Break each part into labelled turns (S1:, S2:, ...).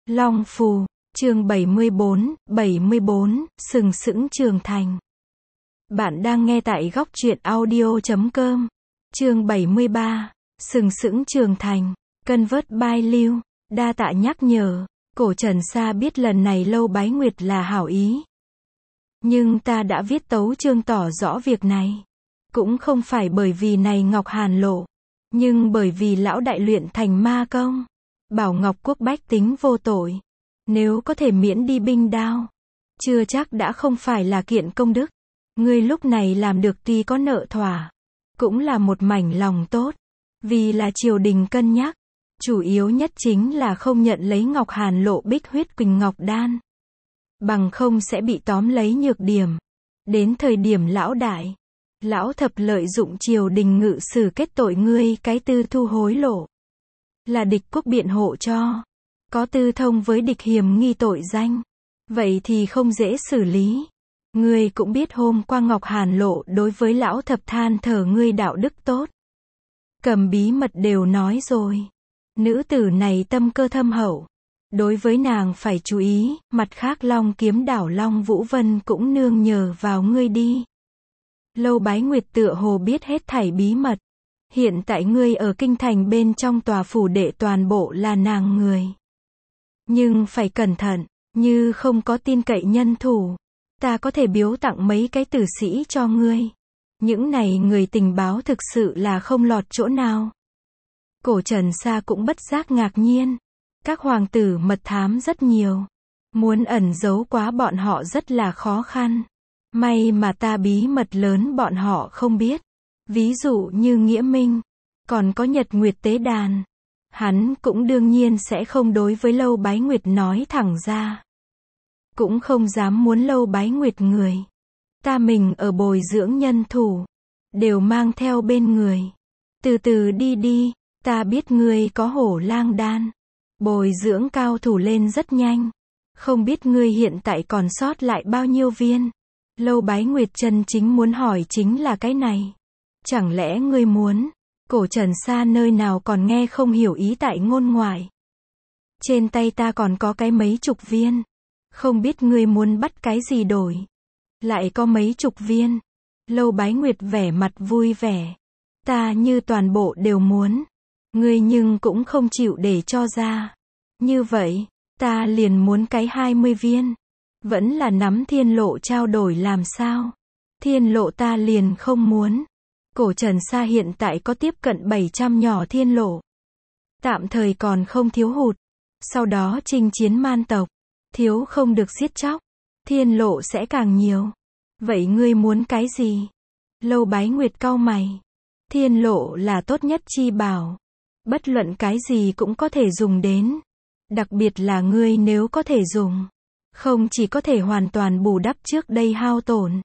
S1: Long Phù, chương 74, sừng sững trưởng thành. Bạn đang nghe tại góc truyện audio.com. Chương 73, sừng sững trưởng thành. Convert by Lưu, đa tạ nhắc nhở. Cổ Trần Sa biết lần này Lâu Bái Nguyệt là hảo ý. Nhưng ta đã viết tấu chương tỏ rõ việc này. Cũng không phải bởi vì này Ngọc Hàn lộ, nhưng bởi vì lão đại luyện thành ma công. Bảo Ngọc Quốc bách tính vô tội. Nếu có thể miễn đi binh đao, chưa chắc đã không phải là kiện công đức. Ngươi lúc này làm được tuy có nợ thỏa, cũng là một mảnh lòng tốt. Vì là triều đình cân nhắc, chủ yếu nhất chính là không nhận lấy Ngọc Hàn lộ Bích Huyết Quỳnh Ngọc Đan. Bằng không sẽ bị tóm lấy nhược điểm. Đến thời điểm lão thập lợi dụng triều đình ngự sử kết tội ngươi cái tư thu hối lộ. Là địch quốc biện hộ cho. Có tư thông với địch hiểm nghi tội danh. Vậy thì không dễ xử lý. Ngươi cũng biết hôm qua Ngọc Hàn lộ đối với lão thập than thở ngươi đạo đức tốt. Cầm bí mật đều nói rồi. Nữ tử này tâm cơ thâm hậu. Đối với nàng phải chú ý, mặt khác Long Kiếm đảo Long Vũ Vân cũng nương nhờ vào ngươi đi. Lâu Bái Nguyệt tựa hồ biết hết thảy bí mật. Hiện tại ngươi ở kinh thành bên trong tòa phủ đệ toàn bộ là nàng người. Nhưng phải cẩn thận, như không có tin cậy nhân thủ. Ta có thể biếu tặng mấy cái tử sĩ cho ngươi. Những này người tình báo thực sự là không lọt chỗ nào. Cổ Trần Sa cũng bất giác ngạc nhiên. Các hoàng tử mật thám rất nhiều. Muốn ẩn giấu quá bọn họ rất là khó khăn. May mà ta bí mật lớn bọn họ không biết. Ví dụ như Nghĩa Minh, còn có Nhật Nguyệt Tế Đàn. Hắn cũng đương nhiên sẽ không đối với Lâu Bái Nguyệt nói thẳng ra. Cũng không dám muốn Lâu Bái Nguyệt người. Ta mình ở bồi dưỡng nhân thủ, đều mang theo bên người. Từ từ đi, ta biết ngươi có Hổ Lang đan. Bồi dưỡng cao thủ lên rất nhanh. Không biết ngươi hiện tại còn sót lại bao nhiêu viên. Lâu Bái Nguyệt chân chính muốn hỏi chính là cái này. Chẳng lẽ ngươi muốn? Cổ Trần Sa nơi nào còn nghe không hiểu ý tại ngôn ngoại. Trên tay ta còn có cái mấy chục viên. Không biết ngươi muốn bắt cái gì đổi. Lại có mấy chục viên. Lâu Bái Nguyệt vẻ mặt vui vẻ. Ta như toàn bộ đều muốn. Ngươi nhưng cũng không chịu để cho ra. Như vậy, ta liền muốn cái 20 viên. Vẫn là nắm thiên lộ trao đổi làm sao? Thiên lộ ta liền không muốn. Cổ Trần Sa hiện tại có tiếp cận 700 nhỏ thiên lộ. Tạm thời còn không thiếu hụt. Sau đó chinh chiến man tộc. Thiếu không được giết chóc. Thiên lộ sẽ càng nhiều. Vậy ngươi muốn cái gì? Lâu Bái Nguyệt cau mày. Thiên lộ là tốt nhất chi bảo. Bất luận cái gì cũng có thể dùng đến. Đặc biệt là ngươi nếu có thể dùng. Không chỉ có thể hoàn toàn bù đắp trước đây hao tổn.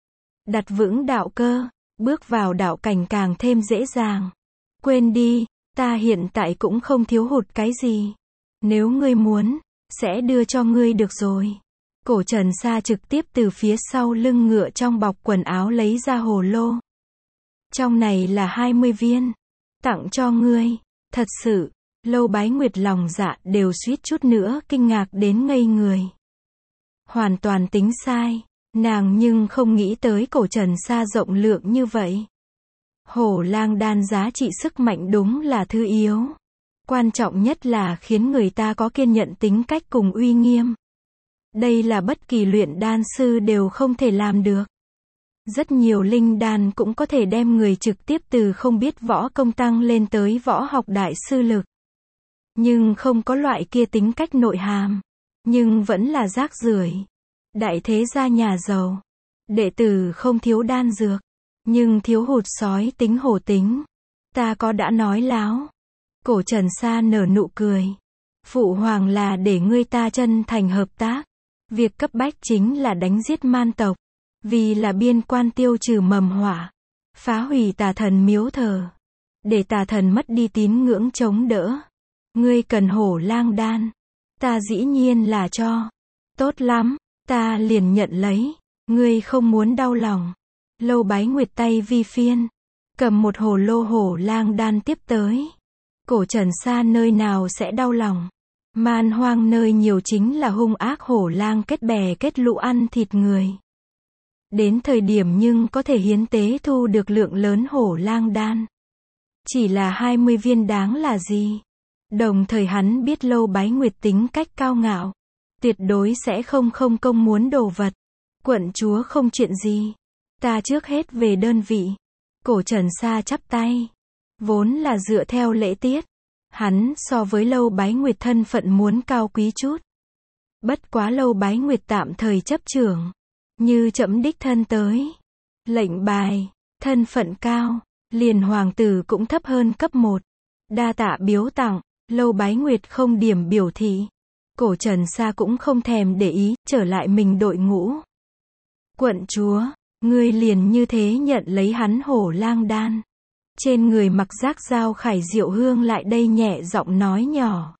S1: Đặt vững đạo cơ. Bước vào đạo cảnh càng thêm dễ dàng. Quên đi, ta hiện tại cũng không thiếu hụt cái gì. Nếu ngươi muốn, sẽ đưa cho ngươi được rồi. Cổ Trần Sa trực tiếp từ phía sau lưng ngựa trong bọc quần áo lấy ra hồ lô. Trong này là 20 viên. Tặng cho ngươi. Thật sự, Lâu Bái Nguyệt lòng dạ đều suýt chút nữa kinh ngạc đến ngây người. Hoàn toàn tính sai. Nàng nhưng không nghĩ tới Cổ Trần Sa rộng lượng như vậy. Hổ Lang đan giá trị sức mạnh đúng là thứ yếu. Quan trọng nhất là khiến người ta có kiên nhẫn tính cách cùng uy nghiêm. Đây là bất kỳ luyện đan sư đều không thể làm được. Rất nhiều linh đan cũng có thể đem người trực tiếp từ không biết võ công tăng lên tới võ học đại sư lực. Nhưng không có loại kia tính cách nội hàm. Nhưng vẫn là rác rưởi. Đại thế gia nhà giàu. Đệ tử không thiếu đan dược. Nhưng thiếu hụt sói tính hổ tính. Ta có đã nói láo. Cổ Trần Sa nở nụ cười. Phụ hoàng là để ngươi ta chân thành hợp tác. Việc cấp bách chính là đánh giết man tộc. Vì là biên quan tiêu trừ mầm họa. Phá hủy tà thần miếu thờ. Để tà thần mất đi tín ngưỡng chống đỡ. Ngươi cần Hổ Lang đan. Ta dĩ nhiên là cho. Tốt lắm. Ta liền nhận lấy. Ngươi không muốn đau lòng. Lâu Bái Nguyệt tay vi phiên. Cầm một hồ lô Hổ Lang đan tiếp tới. Cổ Trần Sa nơi nào sẽ đau lòng. Man hoang nơi nhiều chính là hung ác hổ lang kết bè kết lũ ăn thịt người. Đến thời điểm nhưng có thể hiến tế thu được lượng lớn hổ lang đan. Chỉ là 20 viên đáng là gì? Đồng thời hắn biết Lâu Bái Nguyệt tính cách cao ngạo. Tuyệt đối sẽ không công muốn đồ vật. Quận chúa không chuyện gì. Ta trước hết về đơn vị. Cổ Trần Sa chắp tay. Vốn là dựa theo lễ tiết. Hắn so với Lâu Bái Nguyệt thân phận muốn cao quý chút. Bất quá Lâu Bái Nguyệt tạm thời chấp trưởng. Như trẫm đích thân tới. Lệnh bài, thân phận cao, liền hoàng tử cũng thấp hơn cấp 1. Đa tạ biếu tặng, Lâu Bái Nguyệt không điểm biểu thị. Cổ Trần Sa cũng không thèm để ý, trở lại mình đội ngũ. Quận chúa, ngươi liền như thế nhận lấy hắn hổ lang đan. Trên người mặc giác dao Khải Diệu Hương lại đây nhẹ giọng nói nhỏ.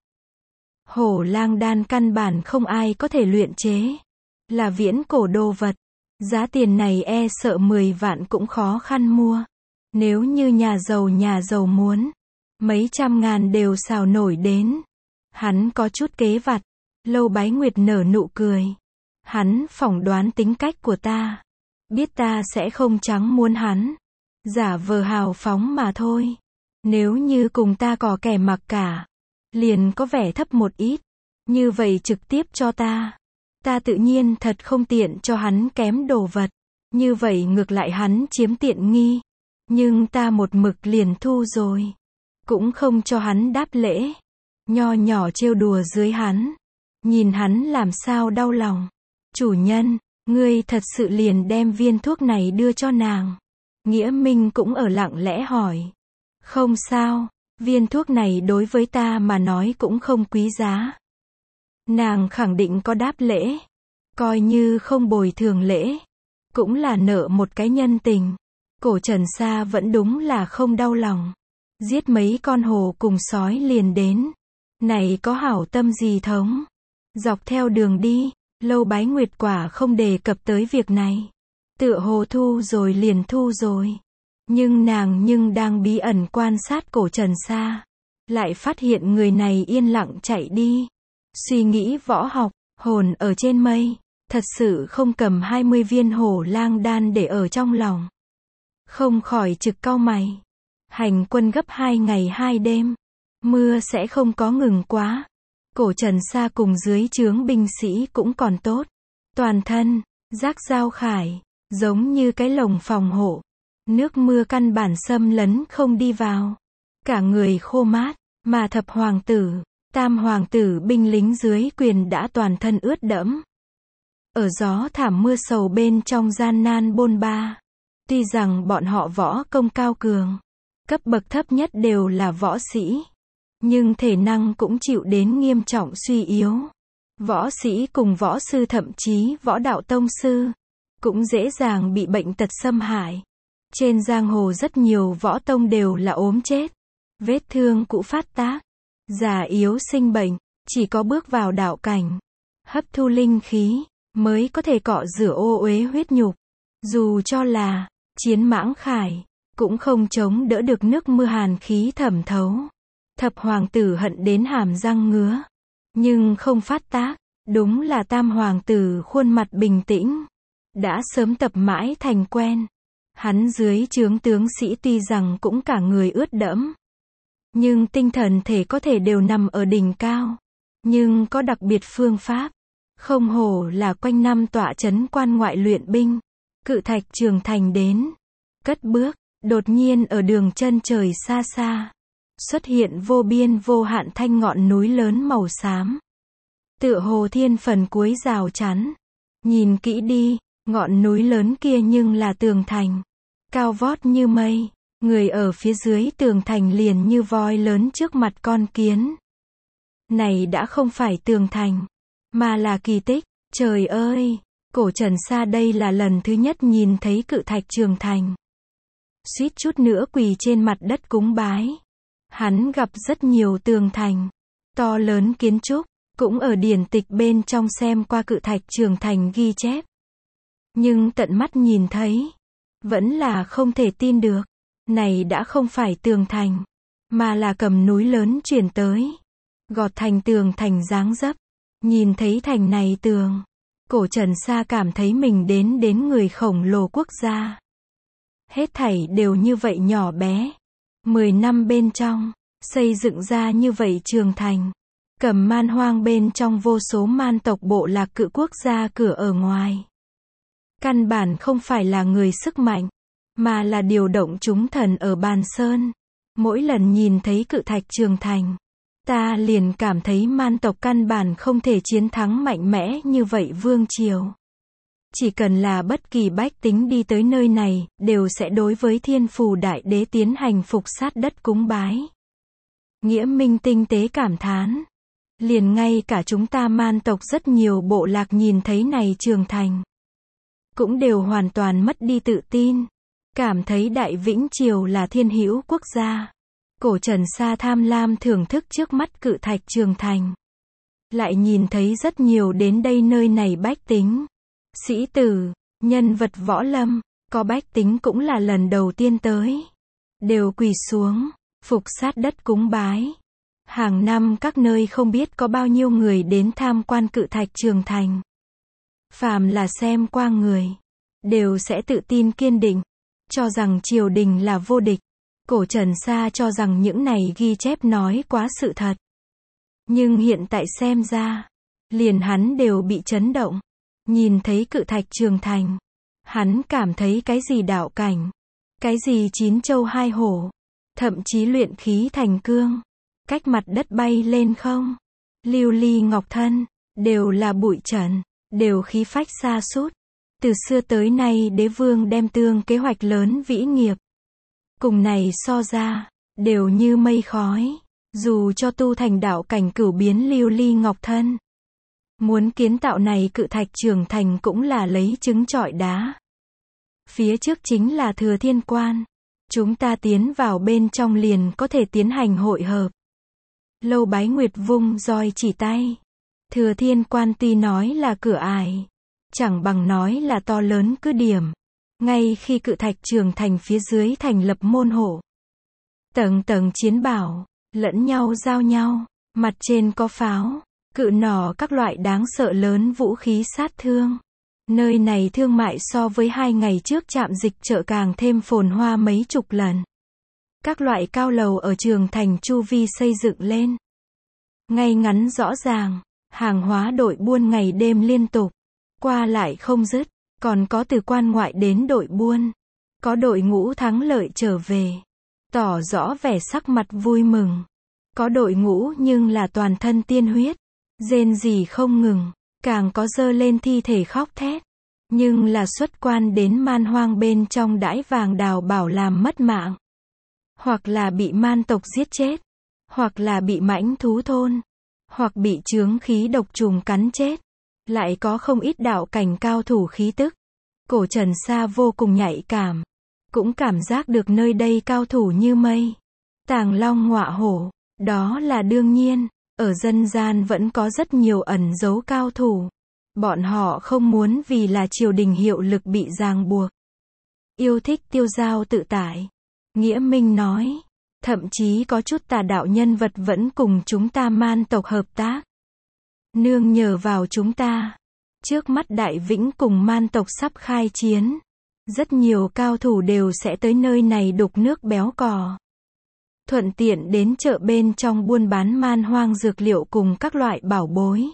S1: Hổ lang đan căn bản không ai có thể luyện chế. Là viễn cổ đồ vật. Giá tiền này e sợ 10 vạn cũng khó khăn mua. Nếu như nhà giàu muốn. Mấy trăm ngàn đều xào nổi đến. Hắn có chút kế vặt. Lâu Bái Nguyệt nở nụ cười. Hắn phỏng đoán tính cách của ta. Biết ta sẽ không trắng muốn hắn. Giả vờ hào phóng mà thôi. Nếu như cùng ta có kẻ mặc cả. Liền có vẻ thấp một ít. Như vậy trực tiếp cho ta. Ta tự nhiên thật không tiện cho hắn kém đồ vật. Như vậy ngược lại hắn chiếm tiện nghi. Nhưng ta một mực liền thu rồi. Cũng không cho hắn đáp lễ. Nho nhỏ trêu đùa dưới hắn. Nhìn hắn làm sao đau lòng. Chủ nhân, ngươi thật sự liền đem viên thuốc này đưa cho nàng. Nghĩa Minh cũng ở lặng lẽ hỏi. Không sao, viên thuốc này đối với ta mà nói cũng không quý giá. Nàng khẳng định có đáp lễ. Coi như không bồi thường lễ. Cũng là nợ một cái nhân tình. Cổ Trần Sa vẫn đúng là không đau lòng. Giết mấy con hổ cùng sói liền đến. Này có hảo tâm gì thống. Dọc theo đường đi, Lâu Bái Nguyệt quả không đề cập tới việc này. Tựa hồ thu rồi liền thu rồi. Nhưng nàng đang bí ẩn quan sát Cổ Trần Sa. Lại phát hiện người này yên lặng chạy đi. Suy nghĩ võ học, hồn ở trên mây. Thật sự không cầm 20 viên hổ lang đan để ở trong lòng. Không khỏi trực cau mày. Hành quân gấp 2 ngày 2 đêm. Mưa sẽ không có ngừng quá. Cổ Trần Sa cùng dưới trướng binh sĩ cũng còn tốt. Toàn thân, giác dao Khải, giống như cái lồng phòng hộ. Nước mưa căn bản xâm lấn không đi vào. Cả người khô mát, mà thập hoàng tử, tam hoàng tử binh lính dưới quyền đã toàn thân ướt đẫm. Ở gió thảm mưa sầu bên trong gian nan bôn ba. Tuy rằng bọn họ võ công cao cường, cấp bậc thấp nhất đều là võ sĩ. Nhưng thể năng cũng chịu đến nghiêm trọng suy yếu. Võ sĩ cùng võ sư thậm chí võ đạo tông sư, cũng dễ dàng bị bệnh tật xâm hại. Trên giang hồ rất nhiều võ tông đều là ốm chết. Vết thương cũ phát tác. Già yếu sinh bệnh. Chỉ có bước vào đạo cảnh. Hấp thu linh khí. Mới có thể cọ rửa ô uế huyết nhục. Dù cho là chiến mãng khải. Cũng không chống đỡ được nước mưa hàn khí thẩm thấu. Thập hoàng tử hận đến hàm răng ngứa. Nhưng không phát tác. Đúng là tam hoàng tử khuôn mặt bình tĩnh. Đã sớm tập mãi thành quen. Hắn dưới trướng tướng sĩ tuy rằng cũng cả người ướt đẫm. Nhưng tinh thần thể có thể đều nằm ở đỉnh cao. Nhưng có đặc biệt phương pháp. Không hổ là quanh năm tọa trấn quan ngoại luyện binh. Cự thạch Trường Thành đến. Cất bước, đột nhiên ở đường chân trời xa xa. Xuất hiện vô biên vô hạn thanh ngọn núi lớn màu xám. Tựa hồ thiên phần cuối rào chắn. Nhìn kỹ đi, ngọn núi lớn kia nhưng là tường thành. Cao vót như mây. Người ở phía dưới tường thành liền như voi lớn trước mặt con kiến. Này đã không phải tường thành, mà là kỳ tích. Trời ơi, Cổ Trần Sa đây là lần thứ nhất nhìn thấy cự thạch Trường Thành. Suýt chút nữa quỳ trên mặt đất cúng bái. Hắn gặp rất nhiều tường thành, to lớn kiến trúc, cũng ở điển tịch bên trong xem qua cự thạch Trường Thành ghi chép. Nhưng tận mắt nhìn thấy, vẫn là không thể tin được. Này đã không phải tường thành, mà là cầm núi lớn chuyển tới. gọt thành tường thành dáng dấp. Nhìn thấy thành này tường, Cổ Trần Sa cảm thấy mình đến người khổng lồ quốc gia. Hết thảy đều như vậy nhỏ bé. 10 năm bên trong, xây dựng ra như vậy trường thành. Cầm man hoang bên trong vô số man tộc bộ lạc cự quốc gia cửa ở ngoài. Căn bản không phải là người sức mạnh, mà là điều động chúng thần ở Bàn Sơn. Mỗi lần nhìn thấy cự thạch trường thành, ta liền cảm thấy man tộc căn bản không thể chiến thắng mạnh mẽ như vậy vương triều. Chỉ cần là bất kỳ bách tính đi tới nơi này, đều sẽ đối với Thiên Phù Đại Đế tiến hành phục sát đất cúng bái. Nghĩa Minh tinh tế cảm thán. Liền ngay cả chúng ta man tộc rất nhiều bộ lạc nhìn thấy này trường thành, cũng đều hoàn toàn mất đi tự tin. Cảm thấy Đại Vĩnh Triều là thiên hữu quốc gia. Cổ Trần Sa tham lam thưởng thức trước mắt cự thạch trường thành. Lại nhìn thấy rất nhiều đến đây nơi này bách tính, sĩ tử, nhân vật võ lâm, có bách tính cũng là lần đầu tiên tới. Đều quỳ xuống, phục sát đất cúng bái. Hàng năm các nơi không biết có bao nhiêu người đến tham quan cự thạch trường thành. Phàm là xem qua người, đều sẽ tự tin kiên định, cho rằng triều đình là vô địch. Cổ Trần Sa cho rằng những này ghi chép nói quá sự thật. Nhưng hiện tại xem ra, liền hắn đều bị chấn động. Nhìn thấy cự thạch trường thành, hắn cảm thấy cái gì đạo cảnh, cái gì chín châu hai hổ, thậm chí luyện khí thành cương, cách mặt đất bay lên không, lưu ly ngọc thân, đều là bụi trần, đều khí phách sa sút. Từ xưa tới nay đế vương đem tương kế hoạch lớn vĩ nghiệp, cùng này so ra, đều như mây khói. Dù cho tu thành đạo cảnh cửu biến lưu ly ngọc thân, muốn kiến tạo này cự thạch trường thành cũng là lấy trứng trọi đá. Phía trước chính là Thừa Thiên Quan. Chúng ta tiến vào bên trong liền có thể tiến hành hội hợp. Lâu Bái Nguyệt vung roi chỉ tay. Thừa Thiên Quan tuy nói là cửa ải, chẳng bằng nói là to lớn cứ điểm. Ngay khi cự thạch trường thành phía dưới thành lập môn hộ, tầng tầng chiến bảo, lẫn nhau giao nhau, mặt trên có pháo, cự nỏ các loại đáng sợ lớn vũ khí sát thương. Nơi này thương mại so với 2 ngày trước trạm dịch chợ càng thêm phồn hoa mấy chục lần. Các loại cao lầu ở trường thành chu vi xây dựng lên. Ngay ngắn rõ ràng, hàng hóa đội buôn ngày đêm liên tục, qua lại không dứt, còn có từ quan ngoại đến đội buôn. Có đội ngũ thắng lợi trở về, tỏ rõ vẻ sắc mặt vui mừng. Có đội ngũ nhưng là toàn thân tiên huyết, rên rỉ không ngừng, càng có dơ lên thi thể khóc thét. Nhưng là xuất quan đến man hoang bên trong đãi vàng đào bảo làm mất mạng. Hoặc là bị man tộc giết chết, hoặc là bị mãnh thú thôn, hoặc bị chướng khí độc trùng cắn chết. Lại có không ít đạo cảnh cao thủ khí tức. Cổ Trần Sa vô cùng nhạy cảm, cũng cảm giác được nơi đây cao thủ như mây. Tàng long ngọa hổ, đó là đương nhiên. Ở dân gian vẫn có rất nhiều ẩn giấu cao thủ. Bọn họ không muốn vì là triều đình hiệu lực bị ràng buộc. Yêu thích tiêu dao tự tại. Nghĩa Minh nói. Thậm chí có chút tà đạo nhân vật vẫn cùng chúng ta man tộc hợp tác. Nương nhờ vào chúng ta. Trước mắt Đại Vĩnh cùng man tộc sắp khai chiến. Rất nhiều cao thủ đều sẽ tới nơi này đục nước béo cò. Thuận tiện đến chợ bên trong buôn bán man hoang dược liệu cùng các loại bảo bối.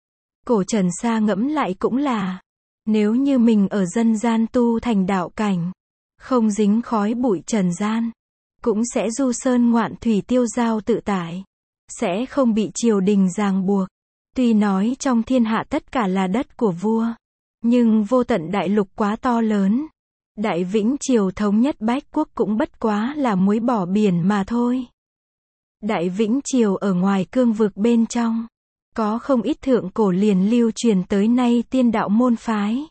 S1: Cổ Trần Sa ngẫm lại cũng là, nếu như mình ở dân gian tu thành đạo cảnh, không dính khói bụi trần gian, cũng sẽ du sơn ngoạn thủy tiêu dao tự tại, sẽ không bị triều đình ràng buộc. Tuy nói trong thiên hạ tất cả là đất của vua, nhưng vô tận đại lục quá to lớn. Đại Vĩnh Triều thống nhất bách quốc cũng bất quá là muối bỏ biển mà thôi. Đại Vĩnh Triều ở ngoài cương vực bên trong, có không ít thượng cổ liền lưu truyền tới nay tiên đạo môn phái.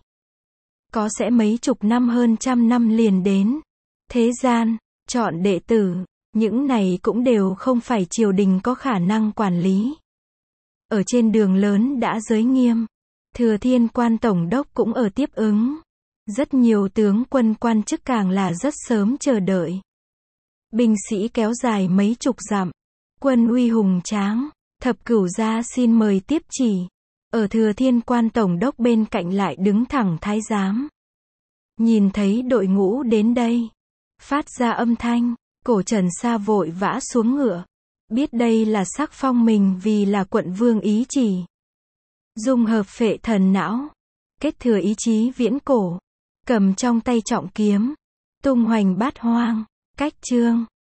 S1: Có sẽ mấy chục năm hơn trăm năm liền đến. Thế gian, chọn đệ tử, những này cũng đều không phải triều đình có khả năng quản lý. Ở trên đường lớn đã giới nghiêm, Thừa Thiên Quan tổng đốc cũng ở tiếp ứng. Rất nhiều tướng quân quan chức càng là rất sớm chờ đợi. Binh sĩ kéo dài mấy chục dặm, quân uy hùng tráng, Thập Cửu gia xin mời tiếp chỉ. Ở Thừa Thiên Quan tổng đốc bên cạnh lại đứng thẳng thái giám. Nhìn thấy đội ngũ đến đây, phát ra âm thanh, Cổ Trần Sa vội vã xuống ngựa. Biết đây là sắc phong mình vì là quận vương ý chỉ. Dung hợp phệ thần não, kết thừa ý chí viễn cổ, cầm trong tay trọng kiếm, tung hoành bát hoang, cách chương.